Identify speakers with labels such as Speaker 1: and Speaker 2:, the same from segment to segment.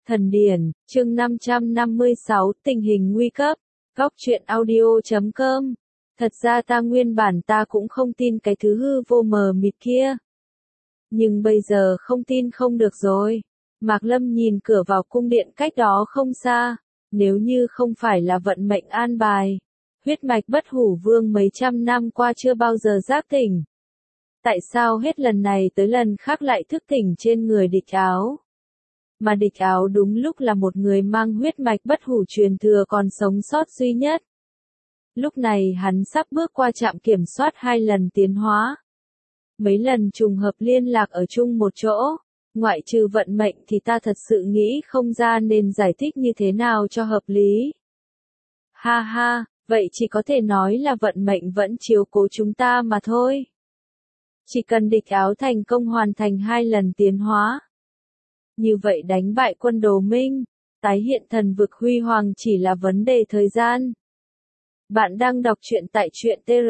Speaker 1: Thần điển, chương 556, tình hình nguy cấp. Góc truyện audio.com. Thật ra ta nguyên bản ta cũng không tin cái thứ hư vô mờ mịt kia. Nhưng bây giờ không tin không được rồi. Mạc Lâm nhìn cửa vào cung điện cách đó không xa. Nếu như không phải là vận mệnh an bài, huyết mạch bất hủ vương mấy trăm năm qua chưa bao giờ giác tỉnh. Tại sao hết lần này tới lần khác lại thức tỉnh trên người địch áo? Mà địch áo đúng lúc là một người mang huyết mạch bất hủ truyền thừa còn sống sót duy nhất. Lúc này hắn sắp bước qua trạm kiểm soát 2 lần tiến hóa. Mấy lần trùng hợp liên lạc ở chung một chỗ, ngoại trừ vận mệnh thì ta thật sự nghĩ không ra nên giải thích như thế nào cho hợp lý. Ha ha, vậy chỉ có thể nói là vận mệnh vẫn chiếu cố chúng ta mà thôi. Chỉ cần địch áo thành công hoàn thành 2 lần tiến hóa. Như vậy đánh bại quân Đồ Minh, tái hiện thần vực huy hoàng chỉ là vấn đề thời gian. Bạn đang đọc truyện tại truyện tr.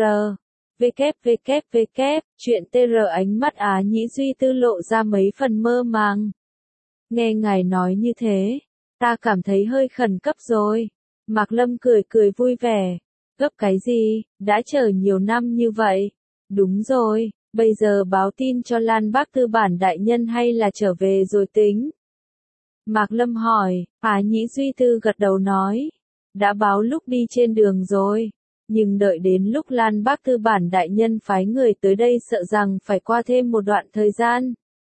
Speaker 1: Truyện tr. Ánh mắt Á Nhĩ Duy Tư lộ ra mấy phần mơ màng. Nghe ngài nói như thế, ta cảm thấy hơi khẩn cấp rồi. Mạc Lâm cười cười vui vẻ. Gấp cái gì, đã chờ nhiều năm như vậy. Đúng rồi. Bây giờ báo tin cho Lan Bác Tư Bản đại nhân hay là trở về rồi tính? Mạc Lâm hỏi, Á Nhĩ Duy Tư gật đầu nói. Đã báo lúc đi trên đường rồi, nhưng đợi đến lúc Lan Bác Tư Bản đại nhân phái người tới đây sợ rằng phải qua thêm một đoạn thời gian.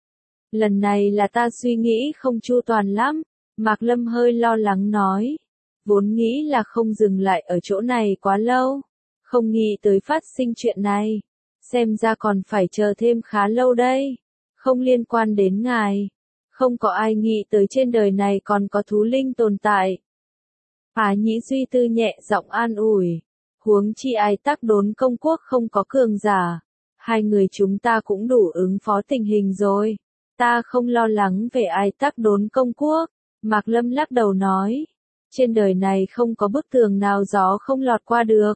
Speaker 1: Lần này là ta suy nghĩ không chu toàn lắm, Mạc Lâm hơi lo lắng nói. Vốn nghĩ là không dừng lại ở chỗ này quá lâu, không nghĩ tới phát sinh chuyện này. Xem ra còn phải chờ thêm khá lâu đây. Không liên quan đến ngài. Không có ai nghĩ tới trên đời này còn có thú linh tồn tại. Á Nhĩ Duy Tư nhẹ giọng an ủi. Huống chi ai Tắc Đốn công quốc không có cường giả. Hai người chúng ta cũng đủ ứng phó tình hình rồi. Ta không lo lắng về ai Tắc Đốn công quốc. Mạc Lâm lắc đầu nói. Trên đời này không có bức tường nào gió không lọt qua được.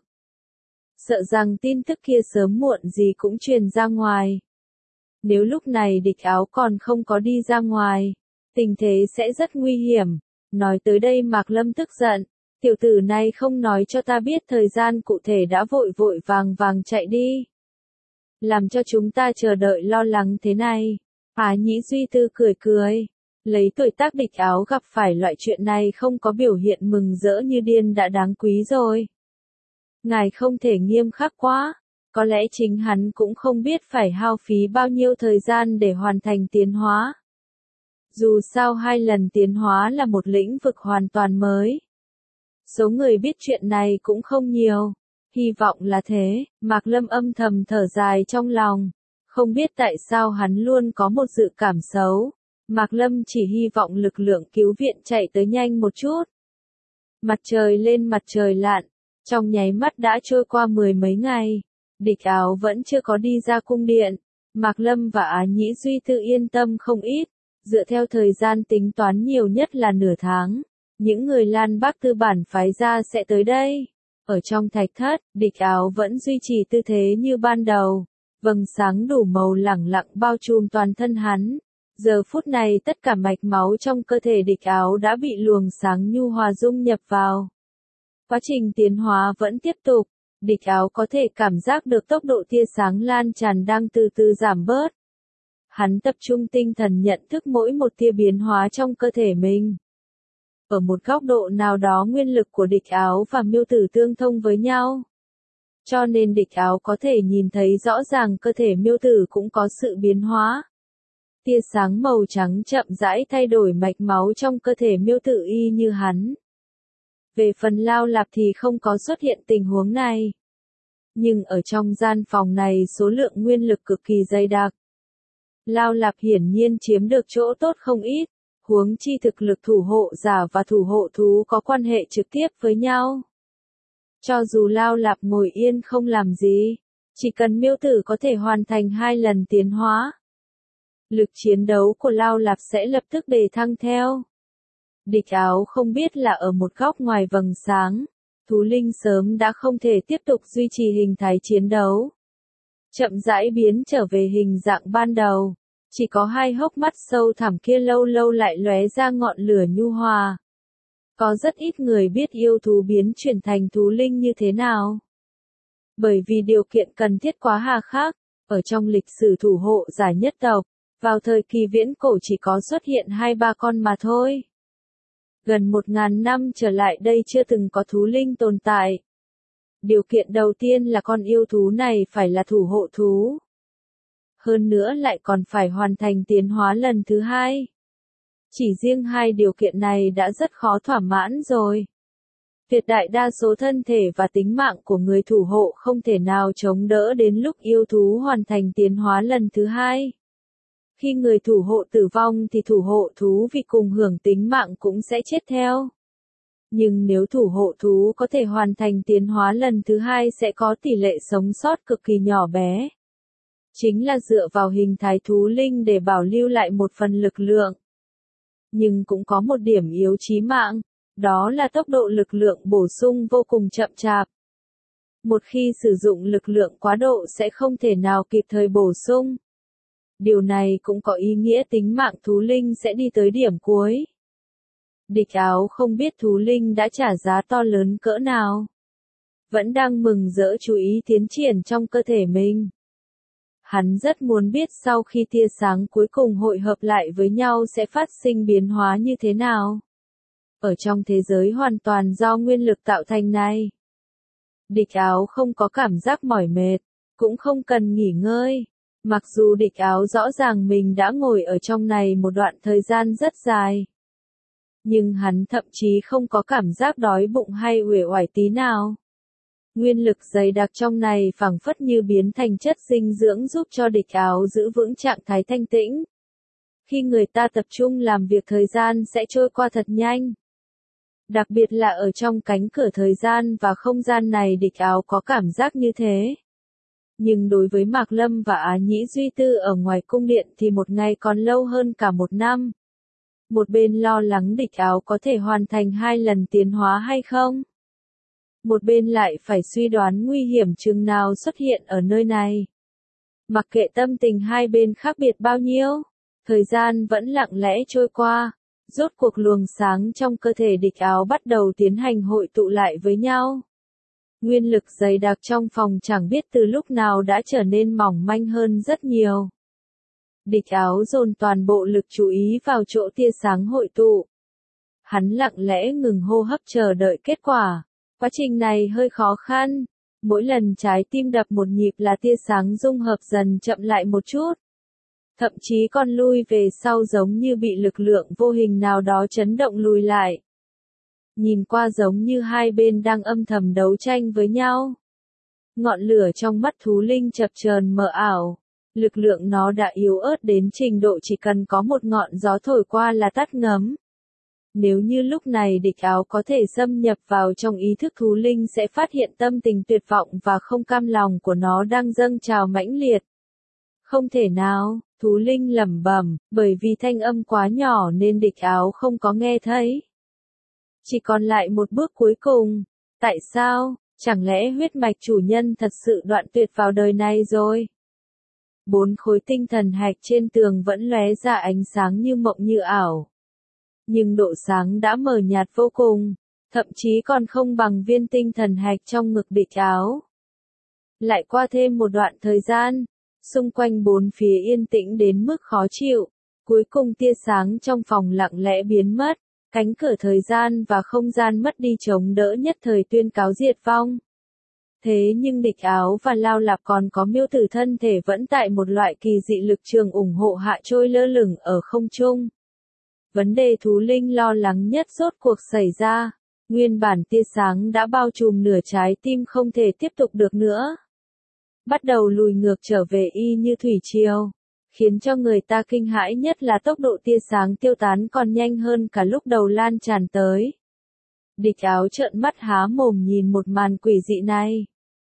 Speaker 1: Sợ rằng tin tức kia sớm muộn gì cũng truyền ra ngoài. Nếu lúc này địch áo còn không có đi ra ngoài, tình thế sẽ rất nguy hiểm. Nói tới đây Mạc Lâm tức giận, tiểu tử này không nói cho ta biết thời gian cụ thể đã vội vội vàng vàng chạy đi. Làm cho chúng ta chờ đợi lo lắng thế này. Á Nhĩ Duy Tư cười cười, lấy tuổi tác địch áo gặp phải loại chuyện này không có biểu hiện mừng rỡ như điên đã đáng quý rồi. Ngài không thể nghiêm khắc quá, có lẽ chính hắn cũng không biết phải hao phí bao nhiêu thời gian để hoàn thành tiến hóa. Dù sao 2 lần tiến hóa là một lĩnh vực hoàn toàn mới. Số người biết chuyện này cũng không nhiều, hy vọng là thế, Mạc Lâm âm thầm thở dài trong lòng. Không biết tại sao hắn luôn có một dự cảm xấu. Mạc Lâm chỉ hy vọng lực lượng cứu viện chạy tới nhanh một chút. Mặt trời lên mặt trời lặn. Trong nháy mắt đã trôi qua 10 mấy ngày, địch áo vẫn chưa có đi ra cung điện. Mạc Lâm và Á Nhĩ Duy Tư yên tâm không ít, dựa theo thời gian tính toán nhiều nhất là nửa tháng. Những người Lan Bác Tư Bản phái ra sẽ tới đây. Ở trong thạch thất, địch áo vẫn duy trì tư thế như ban đầu. Vầng sáng đủ màu lẳng lặng bao trùm toàn thân hắn. Giờ phút này tất cả mạch máu trong cơ thể địch áo đã bị luồng sáng nhu hòa dung nhập vào. Quá trình tiến hóa vẫn tiếp tục, địch áo có thể cảm giác được tốc độ tia sáng lan tràn đang từ từ giảm bớt. Hắn tập trung tinh thần nhận thức mỗi một tia biến hóa trong cơ thể mình. Ở một góc độ nào đó nguyên lực của địch áo và miêu tử tương thông với nhau. Cho nên địch áo có thể nhìn thấy rõ ràng cơ thể miêu tử cũng có sự biến hóa. Tia sáng màu trắng chậm rãi thay đổi mạch máu trong cơ thể miêu tử y như hắn. Về phần Lao Lạp thì không có xuất hiện tình huống này. Nhưng ở trong gian phòng này số lượng nguyên lực cực kỳ dày đặc. Lao Lạp hiển nhiên chiếm được chỗ tốt không ít, huống chi thực lực thủ hộ giả và thủ hộ thú có quan hệ trực tiếp với nhau. Cho dù Lao Lạp ngồi yên không làm gì, chỉ cần miêu tử có thể hoàn thành 2 lần tiến hóa. Lực chiến đấu của Lao Lạp sẽ lập tức đề thăng theo. Địch áo không biết là ở một góc ngoài vầng sáng, thú linh sớm đã không thể tiếp tục duy trì hình thái chiến đấu. Chậm rãi biến trở về hình dạng ban đầu, Chỉ có hai hốc mắt sâu thẳm kia lâu lâu lại lóe ra ngọn lửa nhu hòa. Có rất ít người biết yêu thú biến chuyển thành thú linh như thế nào. Bởi vì điều kiện cần thiết quá hà khắc, ở trong lịch sử thủ hộ giả nhất tộc, vào thời kỳ viễn cổ chỉ có xuất hiện 2-3 con mà thôi. Gần 1000 năm trở lại đây chưa từng có thú linh tồn tại. Điều kiện đầu tiên là con yêu thú này phải là thủ hộ thú. Hơn nữa lại còn phải hoàn thành tiến hóa lần thứ 2. Chỉ riêng 2 điều kiện này đã rất khó thỏa mãn rồi. Tuyệt đại đa số thân thể và tính mạng của người thủ hộ không thể nào chống đỡ đến lúc yêu thú hoàn thành tiến hóa lần thứ 2. Khi người thủ hộ tử vong thì thủ hộ thú vì cùng hưởng tính mạng cũng sẽ chết theo. Nhưng nếu thủ hộ thú có thể hoàn thành tiến hóa lần thứ 2 sẽ có tỷ lệ sống sót cực kỳ nhỏ bé. Chính là dựa vào hình thái thú linh để bảo lưu lại một phần lực lượng. Nhưng cũng có một điểm yếu chí mạng, đó là tốc độ lực lượng bổ sung vô cùng chậm chạp. Một khi sử dụng lực lượng quá độ sẽ không thể nào kịp thời bổ sung. Điều này cũng có ý nghĩa tính mạng thú linh sẽ đi tới điểm cuối. Địch Áo không biết thú linh đã trả giá to lớn cỡ nào. Vẫn đang mừng rỡ chú ý tiến triển trong cơ thể mình. Hắn rất muốn biết sau khi tia sáng cuối cùng hội hợp lại với nhau sẽ phát sinh biến hóa như thế nào. Ở trong thế giới hoàn toàn do nguyên lực tạo thành này. Địch Áo không có cảm giác mỏi mệt, cũng không cần nghỉ ngơi. Mặc dù Địch Áo rõ ràng mình đã ngồi ở trong này một đoạn thời gian rất dài. Nhưng hắn thậm chí không có cảm giác đói bụng hay uể oải tí nào. Nguyên lực dày đặc trong này phảng phất như biến thành chất dinh dưỡng giúp cho Địch Áo giữ vững trạng thái thanh tĩnh. Khi người ta tập trung làm việc thời gian sẽ trôi qua thật nhanh. Đặc biệt là ở trong cánh cửa thời gian và không gian này Địch Áo có cảm giác như thế. Nhưng đối với Mạc Lâm và Á Nhĩ Duy Tư ở ngoài cung điện thì một ngày còn lâu hơn cả một năm. Một bên lo lắng Địch Áo có thể hoàn thành 2 lần tiến hóa hay không. Một bên lại phải suy đoán nguy hiểm chừng nào xuất hiện ở nơi này. Mặc kệ tâm tình hai bên khác biệt bao nhiêu, thời gian vẫn lặng lẽ trôi qua. Rốt cuộc luồng sáng trong cơ thể Địch Áo bắt đầu tiến hành hội tụ lại với nhau. Nguyên lực dày đặc trong phòng chẳng biết từ lúc nào đã trở nên mỏng manh hơn rất nhiều. Địch Áo dồn toàn bộ lực chú ý vào chỗ tia sáng hội tụ. Hắn lặng lẽ ngừng hô hấp chờ đợi kết quả. Quá trình này hơi khó khăn. Mỗi lần trái tim đập một nhịp là tia sáng dung hợp dần chậm lại một chút. Thậm chí còn lui về sau giống như bị lực lượng vô hình nào đó chấn động lùi lại. Nhìn qua giống như hai bên đang âm thầm đấu tranh với nhau. Ngọn lửa trong mắt thú linh chập chờn mờ ảo. Lực lượng nó đã yếu ớt đến trình độ chỉ cần có một ngọn gió thổi qua là tắt ngấm. Nếu như lúc này Địch Áo có thể xâm nhập vào trong ý thức thú linh sẽ phát hiện tâm tình tuyệt vọng và không cam lòng của nó đang dâng trào mãnh liệt. Không thể nào, thú linh lẩm bẩm, bởi vì thanh âm quá nhỏ nên Địch Áo không có nghe thấy. Chỉ còn lại một bước cuối cùng. Tại sao, chẳng lẽ huyết mạch chủ nhân thật sự đoạn tuyệt vào đời này rồi? 4 khối tinh thần hạch trên tường vẫn lóe ra ánh sáng như mộng như ảo. Nhưng độ sáng đã mờ nhạt vô cùng, thậm chí còn không bằng viên tinh thần hạch trong ngực Địch Áo. Lại qua thêm một đoạn thời gian, xung quanh bốn phía yên tĩnh đến mức khó chịu, cuối cùng tia sáng trong phòng lặng lẽ biến mất, cánh cửa thời gian và không gian mất đi chống đỡ nhất thời tuyên cáo diệt vong. Thế nhưng Địch Áo và Lao Lạp còn có Miêu Tử thân thể vẫn tại một loại kỳ dị lực trường ủng hộ hạ trôi lơ lửng ở không trung. Vấn đề thú linh lo lắng nhất rốt cuộc xảy ra, nguyên bản tia sáng đã bao trùm nửa trái tim không thể tiếp tục được nữa. Bắt đầu lùi ngược trở về y như thủy triều, khiến cho người ta kinh hãi nhất là tốc độ tia sáng tiêu tán còn nhanh hơn cả lúc đầu lan tràn tới. Địch Áo trợn mắt há mồm nhìn một màn quỷ dị này.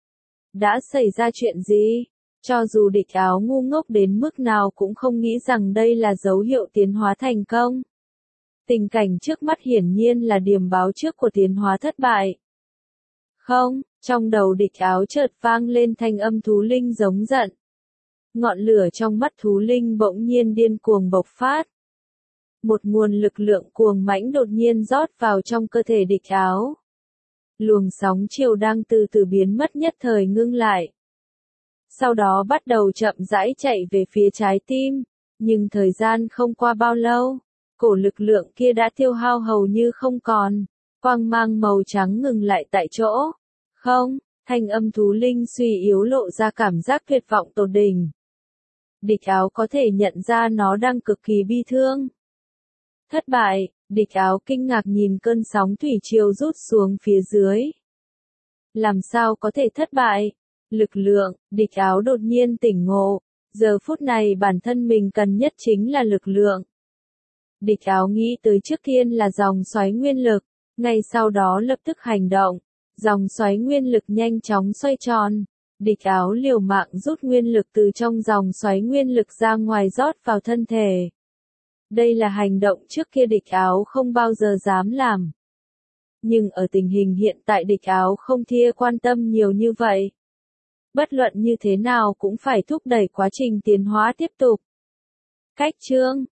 Speaker 1: Đã xảy ra chuyện gì? Cho dù Địch Áo ngu ngốc đến mức nào cũng không nghĩ rằng đây là dấu hiệu tiến hóa thành công. Tình cảnh trước mắt hiển nhiên là điềm báo trước của tiến hóa thất bại. Không, trong đầu Địch Áo chợt vang lên thanh âm thú linh giống giận. Ngọn lửa trong mắt thú linh bỗng nhiên điên cuồng bộc phát. Một nguồn lực lượng cuồng mãnh đột nhiên rót vào trong cơ thể địch áo. Luồng sóng chiều đang từ từ biến mất nhất thời ngưng lại. Sau đó bắt đầu chậm rãi chạy về phía trái tim, nhưng thời gian không qua bao lâu, cổ lực lượng kia đã tiêu hao hầu như không còn, quang mang màu trắng ngừng lại tại chỗ. Không, thanh âm thú linh suy yếu lộ ra cảm giác tuyệt vọng tột đỉnh. Địch áo có thể nhận ra nó đang cực kỳ bi thương. Thất bại, địch áo kinh ngạc nhìn cơn sóng thủy triều rút xuống phía dưới. Làm sao có thể thất bại? Lực lượng, địch áo đột nhiên tỉnh ngộ. Giờ phút này bản thân mình cần nhất chính là lực lượng. Địch áo nghĩ tới trước tiên là dòng xoáy nguyên lực, ngay sau đó lập tức hành động. Dòng xoáy nguyên lực nhanh chóng xoay tròn. Địch áo liều mạng rút nguyên lực từ trong dòng xoáy nguyên lực ra ngoài rót vào thân thể. Đây là hành động trước kia địch áo không bao giờ dám làm. Nhưng ở tình hình hiện tại địch áo không thia quan tâm nhiều như vậy. Bất luận như thế nào cũng phải thúc đẩy quá trình tiến hóa tiếp tục. Cách chương